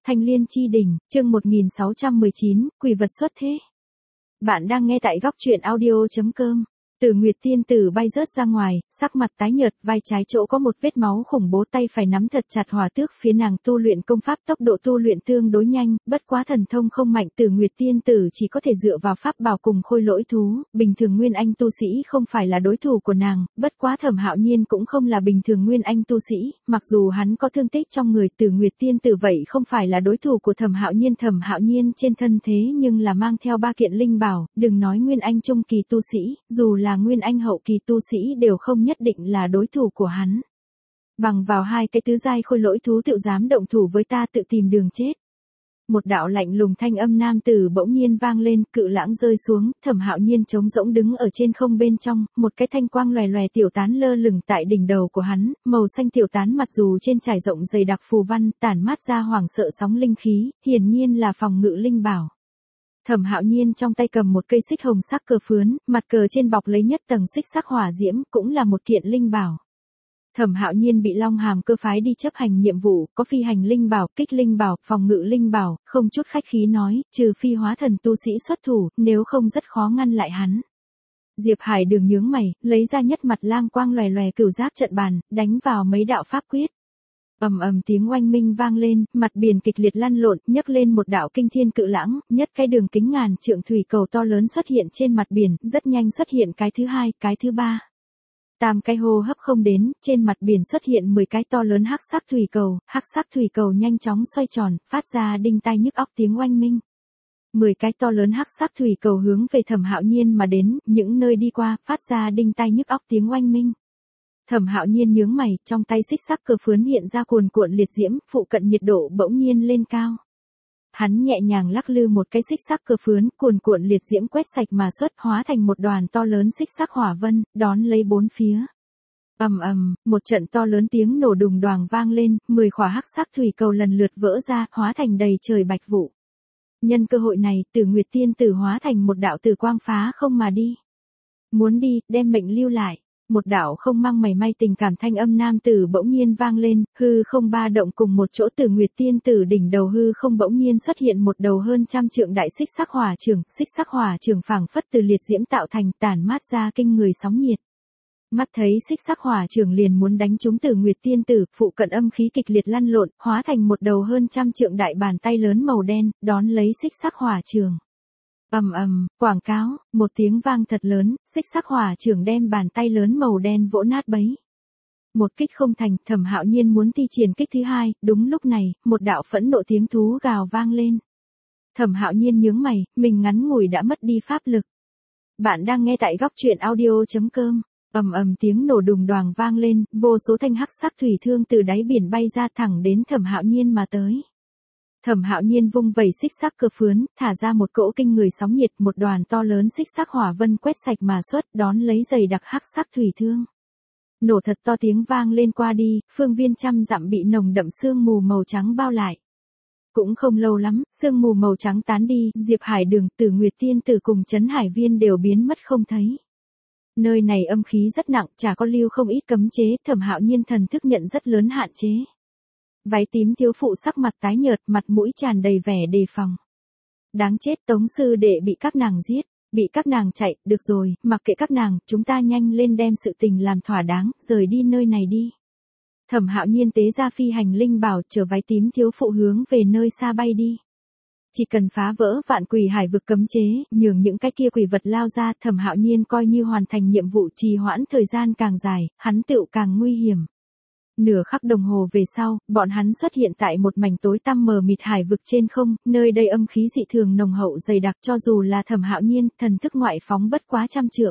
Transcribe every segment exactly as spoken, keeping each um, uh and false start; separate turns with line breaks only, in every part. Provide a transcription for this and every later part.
Thanh Liên Chi Đỉnh, chương một nghìn sáu trăm mười chín, quỷ vật xuất thế. Bạn đang nghe tại góc truyện audio.com. Từ Nguyệt Tiên Tử bay rớt ra ngoài, sắc mặt tái nhợt, vai trái chỗ có một vết máu khủng bố, tay phải nắm thật chặt hỏa tước, phía nàng tu luyện công pháp tốc độ tu luyện tương đối nhanh, bất quá thần thông không mạnh. Từ Nguyệt Tiên Tử chỉ có thể dựa vào pháp bảo cùng khôi lỗi thú, bình thường nguyên anh tu sĩ không phải là đối thủ của nàng, bất quá Thẩm Hạo Nhiên cũng không là bình thường nguyên anh tu sĩ, mặc dù hắn có thương tích trong người. Từ Nguyệt Tiên Tử vậy không phải là đối thủ của Thẩm Hạo Nhiên. Thẩm Hạo Nhiên trên thân thế nhưng là mang theo ba kiện linh bảo, đừng nói nguyên anh trung kỳ tu sĩ, dù là là nguyên anh hậu kỳ tu sĩ đều không nhất định là đối thủ của hắn. Bằng vào hai cái tứ giai khôi lỗi thú tự dám động thủ với ta, tự tìm đường chết. Một đạo lạnh lùng thanh âm nam tử bỗng nhiên vang lên, cự lãng rơi xuống, Thẩm Hạo Nhiên trống rỗng đứng ở trên không bên trong, một cái thanh quang lòe lòe tiểu tán lơ lửng tại đỉnh đầu của hắn, màu xanh tiểu tán mặc dù trên trải rộng dày đặc phù văn, tản mát ra hoảng sợ sóng linh khí, hiển nhiên là phòng ngự linh bảo. Thẩm Hạo Nhiên trong tay cầm một cây xích hồng sắc cờ phướn, mặt cờ trên bọc lấy nhất tầng xích sắc hỏa diễm, cũng là một kiện linh bảo. Thẩm Hạo Nhiên bị Long Hàm cơ phái đi chấp hành nhiệm vụ, có phi hành linh bảo, kích linh bảo, phòng ngự linh bảo, không chút khách khí nói, trừ phi hóa thần tu sĩ xuất thủ, nếu không rất khó ngăn lại hắn. Diệp Hải Đường nhướng mày, lấy ra nhất mặt lang quang lòe lòe cửu giác trận bàn, đánh vào mấy đạo pháp quyết. Ầm ầm tiếng oanh minh vang lên, mặt biển kịch liệt lăn lộn, nhấc lên một đạo kinh thiên cự lãng, nhất cái đường kính ngàn trượng thủy cầu to lớn xuất hiện trên mặt biển, rất nhanh xuất hiện cái thứ hai, cái thứ ba. Tam cái hô hấp không đến, trên mặt biển xuất hiện mười cái to lớn hắc sắc thủy cầu, hắc sắc thủy cầu nhanh chóng xoay tròn, phát ra đinh tai nhức óc tiếng oanh minh. mười cái to lớn hắc sắc thủy cầu hướng về Thẩm Hạo Nhiên mà đến, những nơi đi qua, phát ra đinh tai nhức óc tiếng oanh minh. Thẩm Hạo Nhiên nhướng mày, trong tay xích sắc cờ phướn hiện ra cuồn cuộn liệt diễm, phụ cận nhiệt độ bỗng nhiên lên cao. Hắn nhẹ nhàng lắc lư một cái xích sắc cờ phướn, cuồn cuộn liệt diễm quét sạch mà xuất, hóa thành một đoàn to lớn xích sắc hỏa vân, đón lấy bốn phía. Ầm ầm, một trận to lớn tiếng nổ đùng đoàng vang lên, mười khỏa hắc sắc thủy cầu lần lượt vỡ ra, hóa thành đầy trời bạch vụ. Nhân cơ hội này, Từ Nguyệt Tiên Tử hóa thành một đạo tử quang phá không mà đi. Muốn đi, đem mệnh lưu lại. Một đạo không mang mảy may tình cảm thanh âm nam tử bỗng nhiên vang lên, hư không ba động cùng một chỗ. Từ Nguyệt Tiên Tử đỉnh đầu hư không bỗng nhiên xuất hiện một đầu hơn trăm trượng đại xích sắc hỏa trường, xích sắc hỏa trường phảng phất từ liệt diễm tạo thành, tản mát ra kinh người sóng nhiệt. Mắt thấy xích sắc hỏa trường liền muốn đánh trúng Từ Nguyệt Tiên Tử, phụ cận âm khí kịch liệt lăn lộn, hóa thành một đầu hơn trăm trượng đại bàn tay lớn màu đen, đón lấy xích sắc hỏa trường. Ầm ầm, quảng cáo, một tiếng vang thật lớn, xích sắc hỏa trường đem bàn tay lớn màu đen vỗ nát bấy. Một kích không thành, Thẩm Hạo Nhiên muốn thi triển kích thứ hai, đúng lúc này, một đạo phẫn nộ tiếng thú gào vang lên. Thẩm Hạo Nhiên nhướng mày, mình ngắn ngủi đã mất đi pháp lực. Bạn đang nghe tại góc truyện audio.com. Ầm ầm tiếng nổ đùng đoàng vang lên, vô số thanh hắc sắc thủy thương từ đáy biển bay ra thẳng đến Thẩm Hạo Nhiên mà tới. Thẩm Hạo Nhiên vung vẩy xích sắc cờ phướn, thả ra một cỗ kinh người sóng nhiệt, một đoàn to lớn xích sắc hỏa vân quét sạch mà xuất, đón lấy dày đặc hắc sắc thủy thương. Nổ thật to tiếng vang lên qua đi, phương viên trăm dặm bị nồng đậm sương mù màu trắng bao lại. Cũng không lâu lắm, sương mù màu trắng tán đi, Diệp Hải Đường, Từ Nguyệt Tiên Tử cùng Trấn Hải Viên đều biến mất không thấy. Nơi này âm khí rất nặng, chả có lưu không ít cấm chế, Thẩm Hạo Nhiên thần thức nhận rất lớn hạn chế. Váy tím thiếu phụ sắc mặt tái nhợt, mặt mũi tràn đầy vẻ đề phòng. Đáng chết, Tống sư đệ bị các nàng giết, bị các nàng chạy, được rồi, mặc kệ các nàng, chúng ta nhanh lên đem sự tình làm thỏa đáng, rời đi nơi này đi. Thẩm Hạo Nhiên tế ra phi hành linh bảo, chở váy tím thiếu phụ hướng về nơi xa bay đi. Chỉ cần phá vỡ vạn quỷ hải vực cấm chế, nhường những cái kia quỷ vật lao ra, Thẩm Hạo Nhiên coi như hoàn thành nhiệm vụ, trì hoãn thời gian càng dài, hắn tựu càng nguy hiểm. Nửa khắc đồng hồ về sau, bọn hắn xuất hiện tại một mảnh tối tăm mờ mịt hải vực trên không, nơi đây âm khí dị thường nồng hậu dày đặc, cho dù là Thẩm Hạo Nhiên, thần thức ngoại phóng bất quá trăm trượng.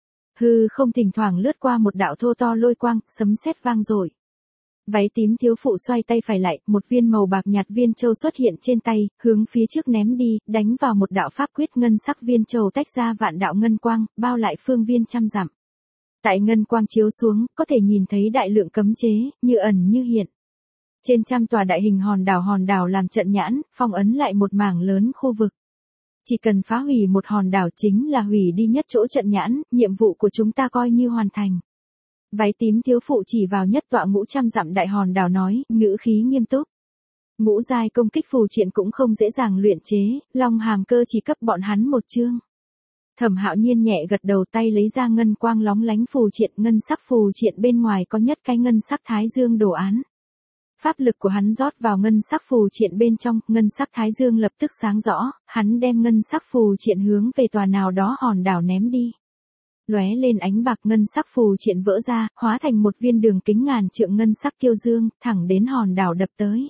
Hư không thỉnh thoảng lướt qua một đạo thô to lôi quang, sấm sét vang dội. Váy tím thiếu phụ xoay tay phải lại, một viên màu bạc nhạt viên châu xuất hiện trên tay, hướng phía trước ném đi, đánh vào một đạo pháp quyết, ngân sắc viên châu tách ra vạn đạo ngân quang, bao lại phương viên trăm dặm. Tại ngân quang chiếu xuống, có thể nhìn thấy đại lượng cấm chế, như ẩn như hiện. Trên trăm tòa đại hình hòn đảo hòn đảo làm trận nhãn, phong ấn lại một mảng lớn khu vực. Chỉ cần phá hủy một hòn đảo chính là hủy đi nhất chỗ trận nhãn, nhiệm vụ của chúng ta coi như hoàn thành. Váy tím thiếu phụ chỉ vào nhất tọa ngũ trăm dặm đại hòn đảo nói, ngữ khí nghiêm túc. Ngũ giai công kích phù triện cũng không dễ dàng luyện chế, Long Hàm Cơ chỉ cấp bọn hắn một chương. Thẩm Hạo Nhiên nhẹ gật đầu, tay lấy ra ngân quang lóng lánh phù triện, ngân sắc phù triện bên ngoài có nhất cái ngân sắc thái dương đồ án. Pháp lực của hắn rót vào ngân sắc phù triện bên trong, ngân sắc thái dương lập tức sáng rõ, hắn đem ngân sắc phù triện hướng về tòa nào đó hòn đảo ném đi. Lóe lên ánh bạc, ngân sắc phù triện vỡ ra, hóa thành một viên đường kính ngàn trượng ngân sắc kiêu dương, thẳng đến hòn đảo đập tới.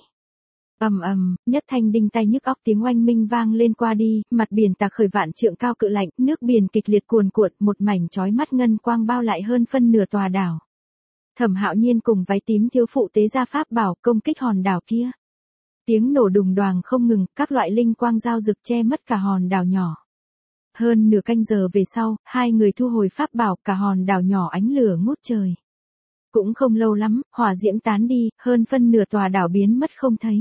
Ầm ầm, nhất thanh đinh tai nhức óc tiếng oanh minh vang lên qua đi, mặt biển tạc khởi vạn trượng cao cự lạnh, nước biển kịch liệt cuồn cuộn, một mảnh chói mắt ngân quang bao lại hơn phân nửa tòa đảo. Thẩm Hạo Nhiên cùng váy tím thiếu phụ tế ra pháp bảo công kích hòn đảo kia. Tiếng nổ đùng đoàng không ngừng, các loại linh quang giao rực che mất cả hòn đảo nhỏ. Hơn nửa canh giờ về sau, hai người thu hồi pháp bảo, cả hòn đảo nhỏ ánh lửa ngút trời. Cũng không lâu lắm, hỏa diễm tán đi, hơn phân nửa tòa đảo biến mất không thấy.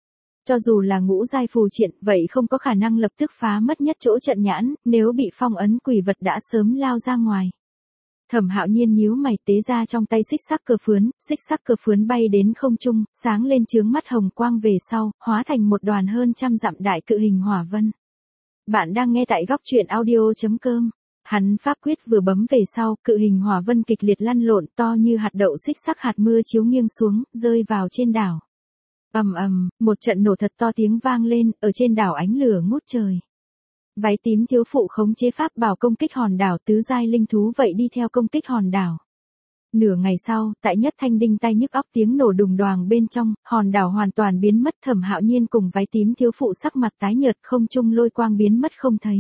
Cho dù là ngũ giai phù triện, vậy không có khả năng lập tức phá mất nhất chỗ trận nhãn, nếu bị phong ấn quỷ vật đã sớm lao ra ngoài. Thẩm Hạo Nhiên nhíu mày, tế ra trong tay xích sắc cơ phướn, xích sắc cơ phướn bay đến không trung, sáng lên chướng mắt hồng quang về sau, hóa thành một đoàn hơn trăm dặm đại cự hình hỏa vân. Bạn đang nghe tại góc truyện audio chấm com. Hắn pháp quyết vừa bấm về sau, cự hình hỏa vân kịch liệt lăn lộn, to như hạt đậu xích sắc hạt mưa chiếu nghiêng xuống, rơi vào trên đảo. Ầm ầm, một trận nổ thật to tiếng vang lên, ở trên đảo ánh lửa ngút trời. Váy tím thiếu phụ khống chế pháp bảo công kích hòn đảo, tứ giai linh thú vậy đi theo công kích hòn đảo. Nửa ngày sau, tại nhất thanh đinh tai nhức óc tiếng nổ đùng đoàng bên trong, hòn đảo hoàn toàn biến mất. Thẩm Hạo Nhiên cùng váy tím thiếu phụ sắc mặt tái nhợt, không trung lôi quang biến mất không thấy.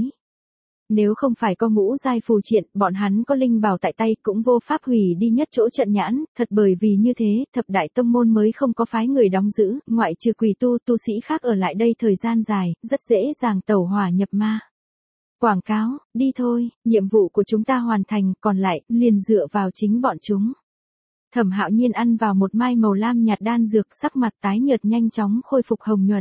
Nếu không phải có ngũ giai phù triện, bọn hắn có linh bảo tại tay cũng vô pháp hủy đi nhất chỗ trận nhãn, thật bởi vì như thế, thập đại tông môn mới không có phái người đóng giữ, ngoại trừ quỷ tu, tu sĩ khác ở lại đây thời gian dài, rất dễ dàng tẩu hỏa nhập ma. Quảng cáo, đi thôi, nhiệm vụ của chúng ta hoàn thành, còn lại, liền dựa vào chính bọn chúng. Thẩm Hạo Nhiên ăn vào một mai màu lam nhạt đan dược, sắc mặt tái nhợt nhanh chóng khôi phục hồng nhuận.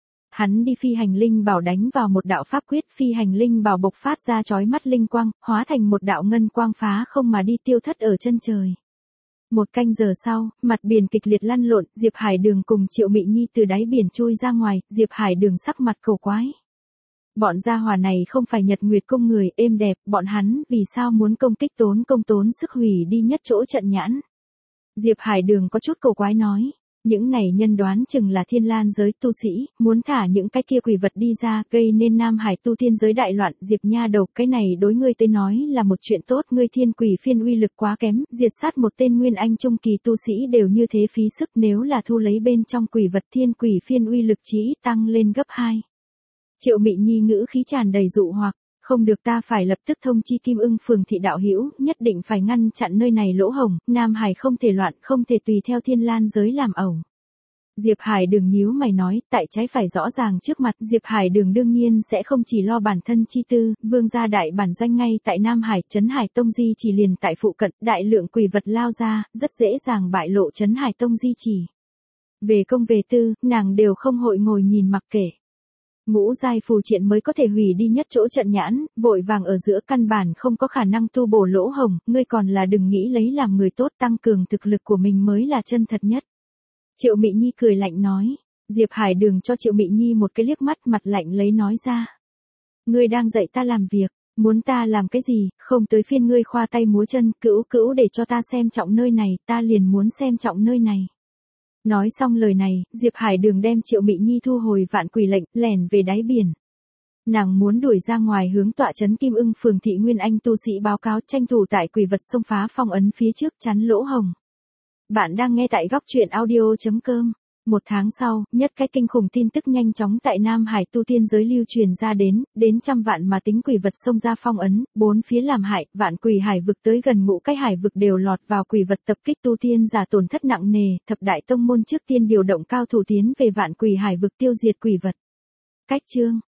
Hắn đi phi hành linh bảo đánh vào một đạo pháp quyết, phi hành linh bảo bộc phát ra chói mắt linh quang, hóa thành một đạo ngân quang phá không mà đi tiêu thất ở chân trời. Một canh giờ sau, mặt biển kịch liệt lăn lộn, Diệp Hải Đường cùng Triệu Mị Nhi từ đáy biển chui ra ngoài, Diệp Hải Đường sắc mặt cầu quái. Bọn gia hỏa này không phải Nhật Nguyệt cung người, êm đẹp, bọn hắn vì sao muốn công kích tốn công tốn sức hủy đi nhất chỗ trận nhãn. Diệp Hải Đường có chút cầu quái nói, những này nhân đoán chừng là Thiên Lan giới tu sĩ, muốn thả những cái kia quỷ vật đi ra, gây nên Nam Hải tu tiên giới đại loạn. Diệp nha đầu, cái này đối ngươi tới nói là một chuyện tốt, ngươi thiên quỷ phiên uy lực quá kém, diệt sát một tên nguyên anh trung kỳ tu sĩ đều như thế phí sức, nếu là thu lấy bên trong quỷ vật thiên quỷ phiên uy lực chỉ tăng lên gấp hai. Triệu Mị Nhi ngữ khí tràn đầy dụ hoặc, không được, ta phải lập tức thông chi Kim Ưng phường thị đạo hữu, nhất định phải ngăn chặn nơi này lỗ hổng, Nam Hải không thể loạn, không thể tùy theo Thiên Lan giới làm ẩu. Diệp Hải Đường nhíu mày nói, tại trái phải rõ ràng trước mặt, Diệp Hải Đường đương nhiên sẽ không chỉ lo bản thân chi tư, vương gia đại bản doanh ngay tại Nam Hải, Trấn Hải Tông di chỉ liền tại phụ cận, đại lượng quỷ vật lao ra, rất dễ dàng bại lộ Trấn Hải Tông di chỉ. Về công về tư, nàng đều không hội ngồi nhìn mặc kệ. Ngũ giai phù triện mới có thể hủy đi nhất chỗ trận nhãn, vội vàng ở giữa căn bản không có khả năng tu bổ lỗ hổng, ngươi còn là đừng nghĩ lấy làm người tốt, tăng cường thực lực của mình mới là chân thật nhất. Triệu Mị Nhi cười lạnh nói, Diệp Hải Đường cho Triệu Mị Nhi một cái liếc mắt, mặt lạnh lấy nói ra. Ngươi đang dạy ta làm việc, muốn ta làm cái gì, không tới phiên ngươi khoa tay múa chân, cữu cữu để cho ta xem trọng nơi này, ta liền muốn xem trọng nơi này. Nói xong lời này, Diệp Hải Đường đem Triệu Mị Nhi thu hồi vạn quỷ lệnh, lẻn về đáy biển. Nàng muốn đuổi ra ngoài hướng tọa trấn Kim Ưng phường thị nguyên anh tu sĩ báo cáo, tranh thủ tại quỷ vật xông phá phong ấn phía trước chắn lỗ hồng. Bạn đang nghe tại góc truyện audio chấm com. Một tháng sau, nhất cái kinh khủng tin tức nhanh chóng tại Nam Hải tu tiên giới lưu truyền ra đến, đến trăm vạn mà tính quỷ vật xông ra phong ấn, bốn phía làm hại, vạn quỷ hải vực tới gần ngũ cái hải vực đều lọt vào quỷ vật tập kích, tu tiên giả tổn thất nặng nề, thập đại tông môn trước tiên điều động cao thủ tiến về vạn quỷ hải vực tiêu diệt quỷ vật. Cách chương